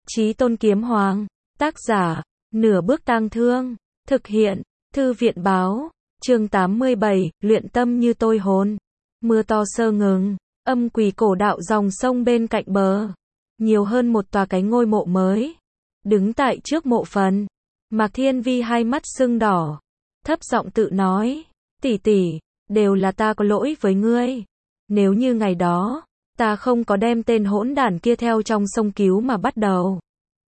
Chí Tôn Kiếm Hoàng, tác giả, Nửa Bước Tang Thương, thực hiện, Thư viện Báo, chương 87, luyện tâm như tôi hồn. Mưa to sơ ngừng, âm quỷ cổ đạo dòng sông bên cạnh bờ. Nhiều hơn một tòa cái ngôi mộ mới. Đứng tại trước mộ phần, Mạc Thiên Vi hai mắt sưng đỏ, thấp giọng tự nói, tỷ tỷ, đều là ta có lỗi với ngươi. Nếu như ngày đó, ta không có đem tên hỗn đản kia theo trong sông cứu mà bắt đầu,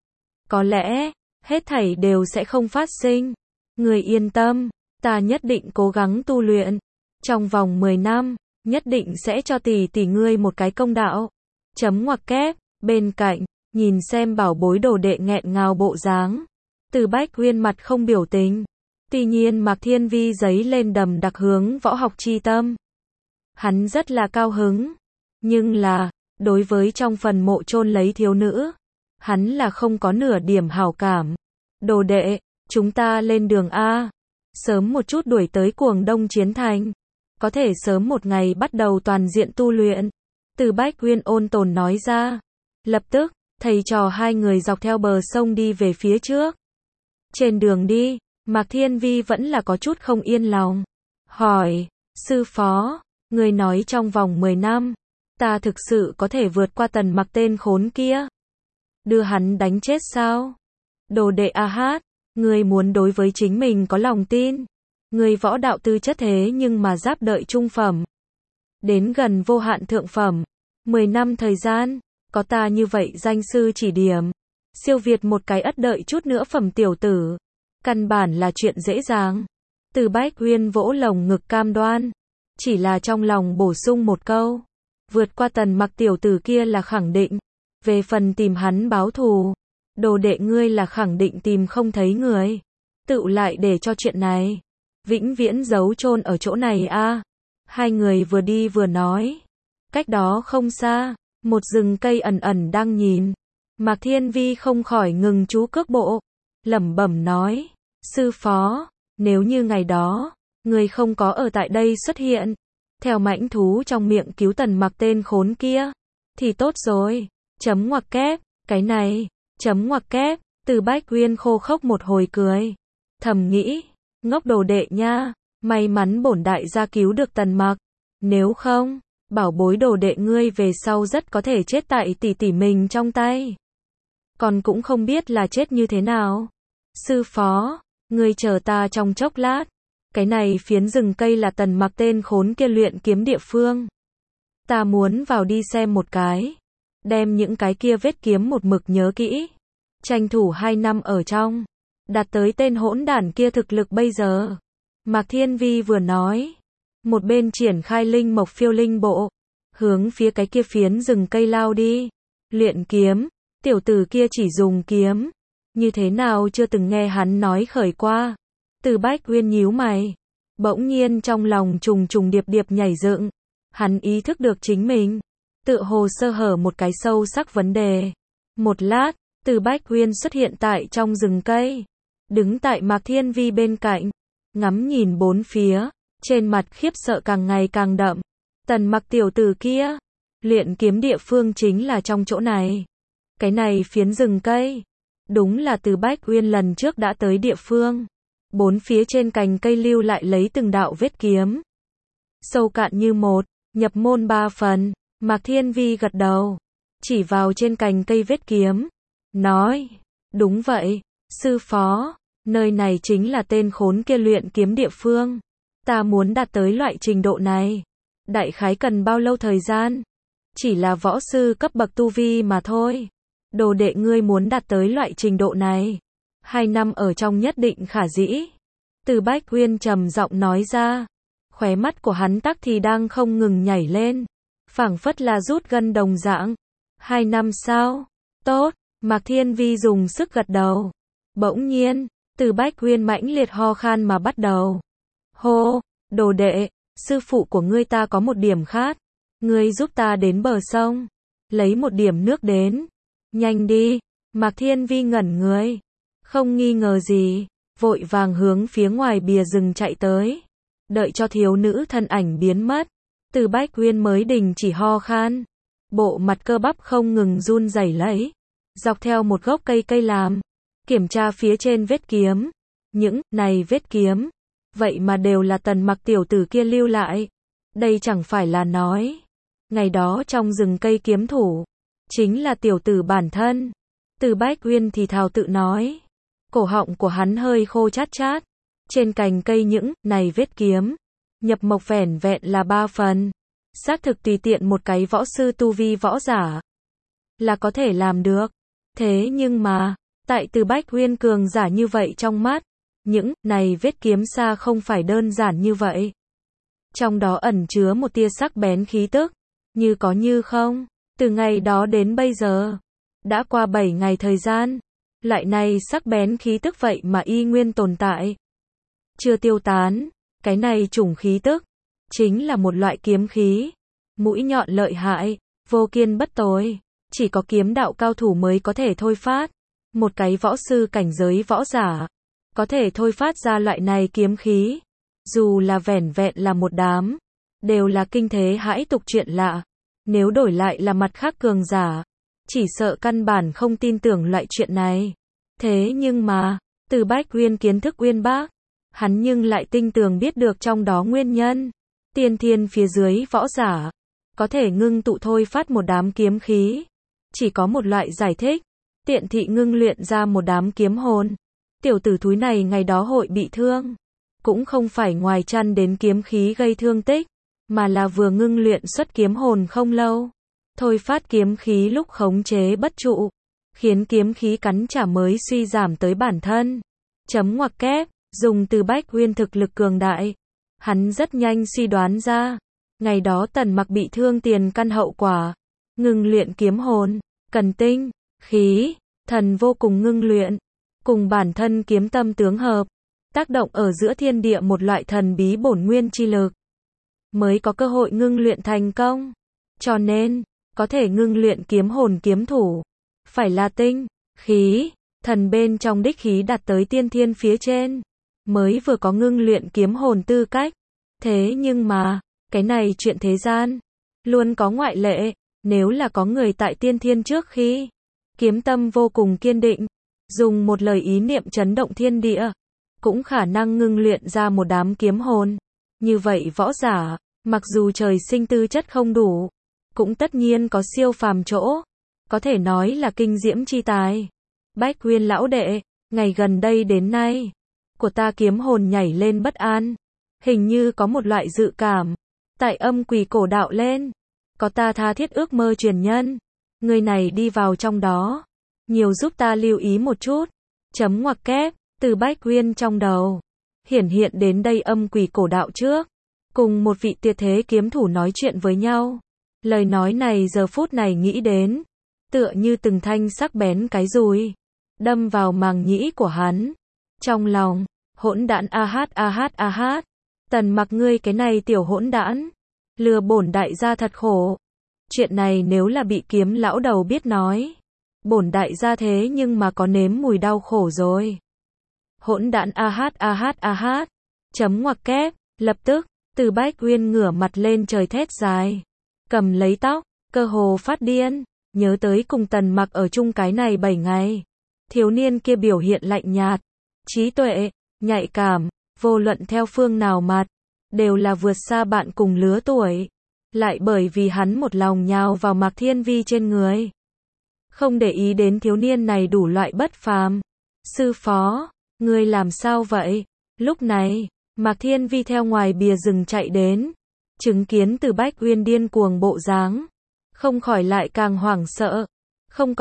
có lẽ, hết thảy đều sẽ không phát sinh. Người yên tâm, ta nhất định cố gắng tu luyện. Trong vòng 10 năm, nhất định sẽ cho tỷ tỷ ngươi một cái công đạo. Chấm ngoặc kép, bên cạnh, nhìn xem bảo bối đồ đệ nghẹn ngào bộ dáng. Từ Bách Uyên mặt không biểu tình. Tuy nhiên Mạc Thiên Vi giấy lên đầm đặc hướng võ học chi tâm. Hắn rất là cao hứng. Nhưng là, đối với trong phần mộ chôn lấy thiếu nữ, hắn là không có nửa điểm hảo cảm. Đồ đệ, chúng ta lên đường A. Sớm một chút đuổi tới Cuồng Đông Chiến Thành. Có thể sớm một ngày bắt đầu toàn diện tu luyện. Từ Bách Uyên ôn tồn nói ra. Lập tức, thầy trò hai người dọc theo bờ sông đi về phía trước. Trên đường đi, Mạc Thiên Vi vẫn là có chút không yên lòng. Hỏi, sư phó, người nói trong vòng 10 năm, ta thực sự có thể vượt qua Tần Mặc tên khốn kia? Đưa hắn đánh chết sao? Đồ đệ A Hát, người muốn đối với chính mình có lòng tin. Người võ đạo tư chất thế nhưng mà giáp đợi trung phẩm. Đến gần vô hạn thượng phẩm. 10 năm thời gian, có ta như vậy danh sư chỉ điểm. Siêu việt một cái ất đợi chút nữa phẩm tiểu tử. Căn bản là chuyện dễ dàng. Từ Bách Uyên vỗ lồng ngực cam đoan. Chỉ là trong lòng bổ sung một câu. Vượt qua Tần Mặc tiểu tử kia là khẳng định. Về phần tìm hắn báo thù, đồ đệ ngươi là khẳng định tìm không thấy người. Tựu lại để cho chuyện này vĩnh viễn giấu chôn ở chỗ này a. Hai người vừa đi vừa nói. Cách đó không xa, một rừng cây ẩn ẩn đang nhìn. Mạc Thiên Vi không khỏi ngừng chú cước bộ, lẩm bẩm nói, sư phó, nếu như ngày đó, người không có ở tại đây xuất hiện, theo mãnh thú trong miệng cứu Tần Mặc tên khốn kia, thì tốt rồi. Chấm ngoặc kép, cái này, chấm ngoặc kép, Từ Bách Uyên khô khốc một hồi cười. Thầm nghĩ, ngốc đồ đệ nha, may mắn bổn đại gia cứu được Tần Mặc. Nếu không, bảo bối đồ đệ ngươi về sau rất có thể chết tại tỷ tỷ mình trong tay. Còn cũng không biết là chết như thế nào. Sư phó, ngươi chờ ta trong chốc lát. Cái này phiến rừng cây là Tần Mặc tên khốn kia luyện kiếm địa phương. Ta muốn vào đi xem một cái. Đem những cái kia vết kiếm một mực nhớ kỹ. Tranh thủ 2 năm ở trong. Đạt tới tên hỗn đản kia thực lực bây giờ. Mạc Thiên Vi vừa nói. Một bên triển khai linh mộc phiêu linh bộ. Hướng phía cái kia phiến rừng cây lao đi. Luyện kiếm. Tiểu tử kia chỉ dùng kiếm. Như thế nào chưa từng nghe hắn nói khởi qua. Từ Bách Uyên nhíu mày. Bỗng nhiên trong lòng trùng trùng điệp điệp nhảy dựng. Hắn ý thức được chính mình. Tự hồ sơ hở một cái sâu sắc vấn đề. Một lát, Từ Bách Uyên xuất hiện tại trong rừng cây. Đứng tại Mạc Thiên Vi bên cạnh. Ngắm nhìn bốn phía. Trên mặt khiếp sợ càng ngày càng đậm. Tần Mặc tiểu tử kia. Luyện kiếm địa phương chính là trong chỗ này. Cái này phiến rừng cây. Đúng là Từ Bách Uyên lần trước đã tới địa phương. Bốn phía trên cành cây lưu lại lấy từng đạo vết kiếm. Sâu cạn như một. Nhập môn 3 phần. Mạc Thiên Vi gật đầu. Chỉ vào trên cành cây vết kiếm. Nói. Đúng vậy. Sư phó. Nơi này chính là tên khốn kia luyện kiếm địa phương. Ta muốn đạt tới loại trình độ này. Đại khái cần bao lâu thời gian? Chỉ là võ sư cấp bậc tu vi mà thôi. Đồ đệ ngươi muốn đạt tới loại trình độ này. 2 năm ở trong nhất định khả dĩ. Từ Bách Uyên trầm giọng nói ra. Khóe mắt của hắn tắc thì đang không ngừng nhảy lên. Phảng phất là rút gân đồng dạng. 2 năm sao? Tốt. Mạc Thiên Vi dùng sức gật đầu. Bỗng nhiên, Từ Bách Uyên mãnh liệt ho khan mà bắt đầu. Hô, đồ đệ, sư phụ của ngươi ta có một điểm khát. Ngươi giúp ta đến bờ sông. Lấy một điểm nước đến. Nhanh đi. Mạc Thiên Vi ngẩn người. Không nghi ngờ gì. Vội vàng hướng phía ngoài bìa rừng chạy tới. Đợi cho thiếu nữ thân ảnh biến mất. Từ Bách Uyên mới đình chỉ ho khan. Bộ mặt cơ bắp không ngừng run rẩy lấy. dọc theo một gốc cây làm, kiểm tra phía trên vết kiếm. Những này vết kiếm, vậy mà đều là Tần Mặc tiểu tử kia lưu lại. Đây chẳng phải là nói, ngày đó trong rừng cây kiếm thủ, chính là tiểu tử bản thân. Từ Bách Uyên thì thào tự nói, cổ họng của hắn hơi khô chát chát. Trên cành cây những này vết kiếm, nhập mộc vẻn vẹn là 3 phần. Xác thực tùy tiện một cái võ sư tu vi võ giả là có thể làm được. Thế nhưng mà, tại Từ Bách Uyên cường giả như vậy trong mắt, những này vết kiếm xa không phải đơn giản như vậy. Trong đó ẩn chứa một tia sắc bén khí tức, như có như không. Từ ngày đó đến bây giờ, đã qua 7 ngày thời gian, loại này sắc bén khí tức vậy mà y nguyên tồn tại, chưa tiêu tán. Cái này chủng khí tức, chính là một loại kiếm khí, mũi nhọn lợi hại, vô kiên bất tồi, chỉ có kiếm đạo cao thủ mới có thể thôi phát. Một cái võ sư cảnh giới võ giả, có thể thôi phát ra loại này kiếm khí, dù là vẻn vẹn là một đám, đều là kinh thế hãi tục chuyện lạ. Nếu đổi lại là mặt khác cường giả, chỉ sợ căn bản không tin tưởng loại chuyện này. Thế nhưng mà, Từ Bách Uyên kiến thức uyên bác, hắn nhưng lại tinh tường biết được trong đó nguyên nhân. Tiên thiên phía dưới võ giả, có thể ngưng tụ thôi phát một đám kiếm khí, chỉ có một loại giải thích, tiện thị ngưng luyện ra một đám kiếm hồn. Tiểu tử thúi này ngày đó hội bị thương, cũng không phải ngoài chăn đến kiếm khí gây thương tích, mà là vừa ngưng luyện xuất kiếm hồn không lâu, thôi phát kiếm khí lúc khống chế bất trụ, khiến kiếm khí cắn trả mới suy giảm tới bản thân. Chấm ngoặc kép, dùng Từ Bách Uyên thực lực cường đại, hắn rất nhanh suy đoán ra, ngày đó Tần Mặc bị thương tiền căn hậu quả, ngưng luyện kiếm hồn, cần tinh, khí, thần vô cùng ngưng luyện, cùng bản thân kiếm tâm tướng hợp, tác động ở giữa thiên địa một loại thần bí bổn nguyên chi lực, mới có cơ hội ngưng luyện thành công. Cho nên, có thể ngưng luyện kiếm hồn kiếm thủ, phải là tinh, khí, thần bên trong đích khí đạt tới tiên thiên phía trên, mới vừa có ngưng luyện kiếm hồn tư cách. Thế nhưng mà, cái này chuyện thế gian, luôn có ngoại lệ. Nếu là có người tại tiên thiên trước khi, kiếm tâm vô cùng kiên định, dùng một lời ý niệm chấn động thiên địa, cũng khả năng ngưng luyện ra một đám kiếm hồn. Như vậy võ giả, mặc dù trời sinh tư chất không đủ, cũng tất nhiên có siêu phàm chỗ, có thể nói là kinh diễm chi tài. Bách Uyên lão đệ, ngày gần đây đến nay, của ta kiếm hồn nhảy lên bất an, hình như có một loại dự cảm, tại âm quỷ cổ đạo lên, có ta tha thiết ước mơ truyền nhân, người này đi vào trong đó, nhiều giúp ta lưu ý một chút. Chấm ngoặc kép, Từ Bách Uyên trong đầu, hiện đến đây âm quỷ cổ đạo trước, cùng một vị tuyệt thế kiếm thủ nói chuyện với nhau. Lời nói này giờ phút này nghĩ đến, tựa như từng thanh sắc bén cái dùi, đâm vào màng nhĩ của hắn. Trong lòng, hỗn đản a hát, Tần Mặc ngươi cái này tiểu hỗn đản, lừa bổn đại gia thật khổ. Chuyện này nếu là bị Kiếm lão đầu biết nói, bổn đại gia thế nhưng mà có nếm mùi đau khổ rồi. Hỗn đản a hát, chấm ngoặc kép, lập tức, Từ Bách Uyên ngửa mặt lên trời thét dài, cầm lấy tóc, cơ hồ phát điên, nhớ tới cùng Tần Mặc ở chung cái này 7 ngày. Thiếu niên kia biểu hiện lạnh nhạt, trí tuệ, nhạy cảm, vô luận theo phương nào mặt, đều là vượt xa bạn cùng lứa tuổi. Lại bởi vì hắn một lòng nhào vào Mạc Thiên Vi trên người, không để ý đến thiếu niên này đủ loại bất phàm. Sư phó, ngươi làm sao vậy? Lúc này, Mạc Thiên Vi theo ngoài bìa rừng chạy đến, chứng kiến Từ Bách Uyên điên cuồng bộ dáng, không khỏi lại càng hoảng sợ. Không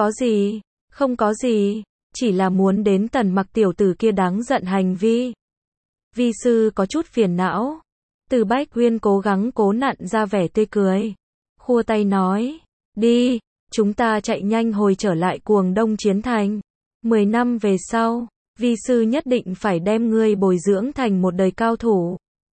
có gì, chỉ là muốn đến Tần Mặc tiểu tử kia đáng giận hành vi. Vi sư có chút phiền não. Từ Bách Uyên cố gắng cố nặn ra vẻ tươi cười, khua tay nói, đi, chúng ta chạy nhanh hồi trở lại Cuồng Đông Chiến Thành. 10 năm về sau, vi sư nhất định phải đem ngươi bồi dưỡng thành một đời cao thủ.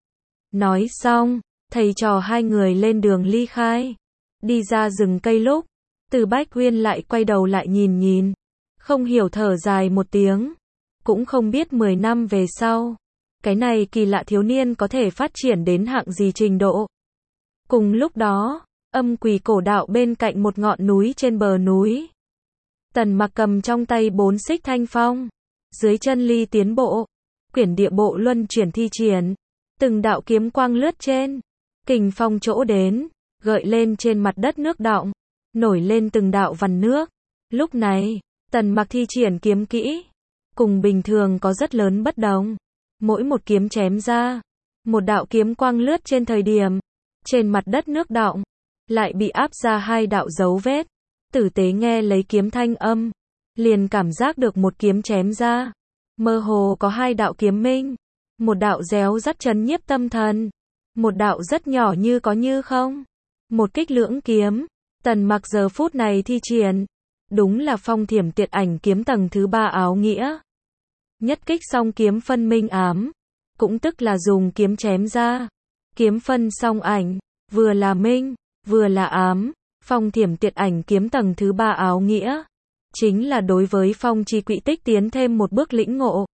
Nói xong, thầy trò hai người lên đường ly khai. Đi ra rừng cây lúc, Từ Bách Uyên lại quay đầu lại nhìn, không hiểu thở dài một tiếng, cũng không biết 10 năm về sau, cái này kỳ lạ thiếu niên có thể phát triển đến hạng gì trình độ. Cùng lúc đó, âm quỷ cổ đạo bên cạnh một ngọn núi trên bờ núi. Tần Mặc cầm trong tay 4 xích thanh phong, dưới chân ly tiến bộ, quyển địa bộ luân chuyển thi triển, từng đạo kiếm quang lướt trên, kình phong chỗ đến, gợi lên trên mặt đất nước đọng, nổi lên từng đạo vằn nước. Lúc này, Tần Mặc thi triển kiếm kỹ, cùng bình thường có rất lớn bất đồng. Mỗi một kiếm chém ra, một đạo kiếm quang lướt trên thời điểm, trên mặt đất nước đọng, lại bị áp ra 2 đạo dấu vết. Tử tế nghe lấy kiếm thanh âm, liền cảm giác được một kiếm chém ra, mơ hồ có 2 đạo kiếm minh, một đạo réo rắt chấn nhiếp tâm thần, một đạo rất nhỏ như có như không. Một kích lưỡng kiếm, Tần Mặc giờ phút này thi triển, đúng là phong thiểm tiệt ảnh kiếm tầng thứ 3 áo nghĩa. Nhất kích song kiếm phân minh ám, cũng tức là dùng kiếm chém ra, kiếm phân song ảnh, vừa là minh, vừa là ám. Phong thiểm tiệt ảnh kiếm tầng thứ 3 áo nghĩa, chính là đối với phong chi quỹ tích tiến thêm một bước lĩnh ngộ.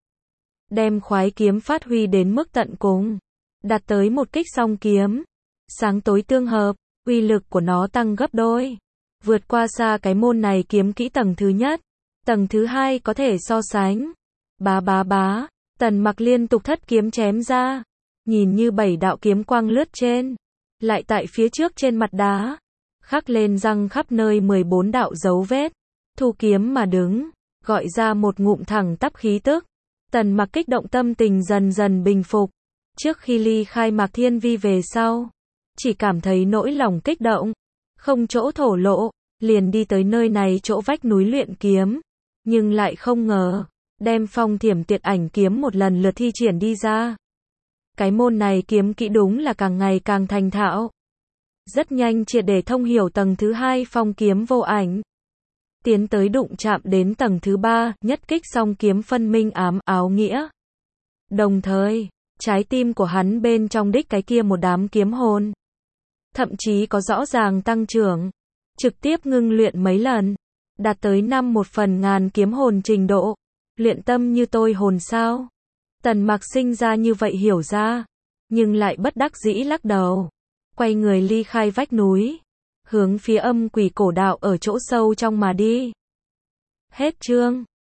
Đem khoái kiếm phát huy đến mức tận cùng, đạt tới một kích song kiếm, sáng tối tương hợp, uy lực của nó tăng gấp đôi, vượt qua xa cái môn này kiếm kỹ tầng thứ nhất. Tầng thứ 2 có thể so sánh. Bá bá bá, Tần Mặc liên tục thất kiếm chém ra, nhìn như 7 đạo kiếm quang lướt trên, lại tại phía trước trên mặt đá khắc lên răng khắp nơi 14 đạo dấu vết. Thu kiếm mà đứng, gọi ra một ngụm thẳng tắp khí tức. Tần Mặc kích động tâm tình dần dần bình phục. Trước khi ly khai Mạc Thiên Vi về sau, chỉ cảm thấy nỗi lòng kích động, không chỗ thổ lộ, liền đi tới nơi này chỗ vách núi luyện kiếm, nhưng lại không ngờ, đem phong thiểm tiệt ảnh kiếm một lần lượt thi triển đi ra. Cái môn này kiếm kỹ đúng là càng ngày càng thành thạo. Rất nhanh triệt để thông hiểu tầng thứ 2 phong kiếm vô ảnh. Tiến tới đụng chạm đến tầng thứ 3, nhất kích song kiếm phân minh ám áo nghĩa. Đồng thời, trái tim của hắn bên trong đích cái kia một đám kiếm hồn, thậm chí có rõ ràng tăng trưởng, trực tiếp ngưng luyện mấy lần, đạt tới 1/1000 kiếm hồn trình độ. Luyện tâm như tôi hồn sao? Tần Mặc sinh ra như vậy hiểu ra, nhưng lại bất đắc dĩ lắc đầu, quay người ly khai vách núi, hướng phía âm quỷ cổ đạo ở chỗ sâu trong mà đi. Hết chương.